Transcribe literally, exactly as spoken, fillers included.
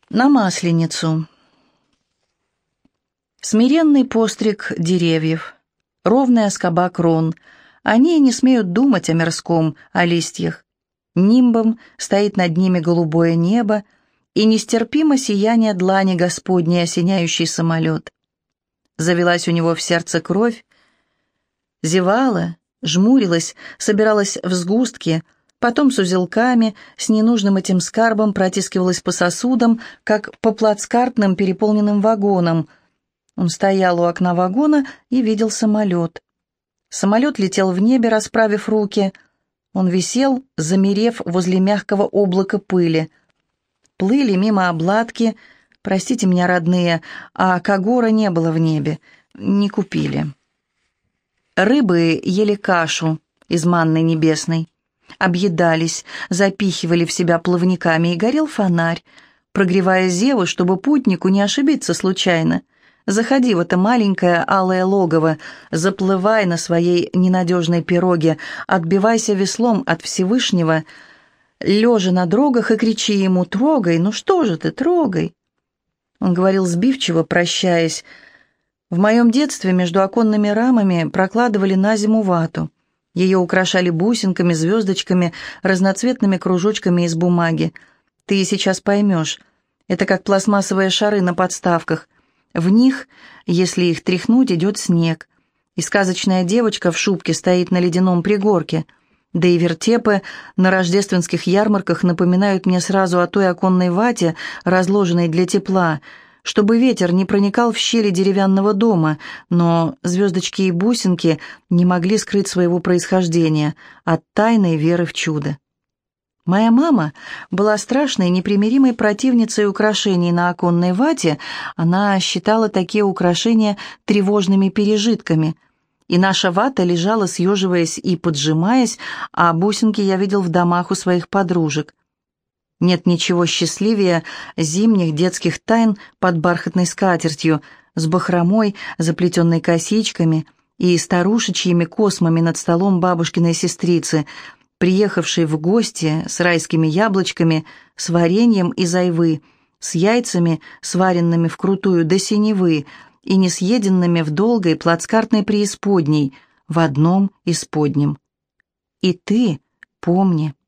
На Масленицу. Смиренный постриг деревьев, ровная скоба крон. Они не смеют думать о мирском, о листьях. Нимбом стоит над ними голубое небо и нестерпимо сияние длани Господней, осеняющий самолет. Завелась у него в сердце кровь, зевала, жмурилась, собиралась в сгустки, потом с узелками, с ненужным этим скарбом протискивалась по сосудам, как по плацкартным переполненным вагонам. Он стоял у окна вагона и видел самолет. Самолет летел в небе, расправив руки. Он висел, замерев возле мягкого облака пыли. Плыли мимо обладки, простите меня, родные, а Кагора не было в небе, не купили. Рыбы ели кашу из манны небесной, объедались, запихивали в себя плавниками, и горел фонарь, прогревая зеву, чтобы путнику не ошибиться случайно. Заходи в это маленькое алое логово, заплывай на своей ненадежной пироге, отбивайся веслом от Всевышнего, лежа на дрогах, и кричи ему: «Трогай, ну что же ты, трогай!» Он говорил сбивчиво, прощаясь. В моем детстве между оконными рамами прокладывали на зиму вату. Ее украшали бусинками, звездочками, разноцветными кружочками из бумаги. Ты сейчас поймешь. Это как пластмассовые шары на подставках. В них, если их тряхнуть, идет снег. И сказочная девочка в шубке стоит на ледяном пригорке. Да и вертепы на рождественских ярмарках напоминают мне сразу о той оконной вате, разложенной для тепла, чтобы ветер не проникал в щели деревянного дома, но звездочки и бусинки не могли скрыть своего происхождения от тайной веры в чудо. Моя мама была страшной, непримиримой противницей украшений на оконной вате. Она считала такие украшения тревожными пережитками. И наша вата лежала, съеживаясь и поджимаясь, а бусинки я видел в домах у своих подружек. Нет ничего счастливее зимних детских тайн под бархатной скатертью, с бахромой, заплетенной косичками и старушечьими космами над столом бабушкиной сестрицы, приехавшей в гости с райскими яблочками, с вареньем из айвы, с яйцами, сваренными вкрутую до синевы и не съеденными в долгой плацкартной преисподней, в одном исподнем. И ты помни.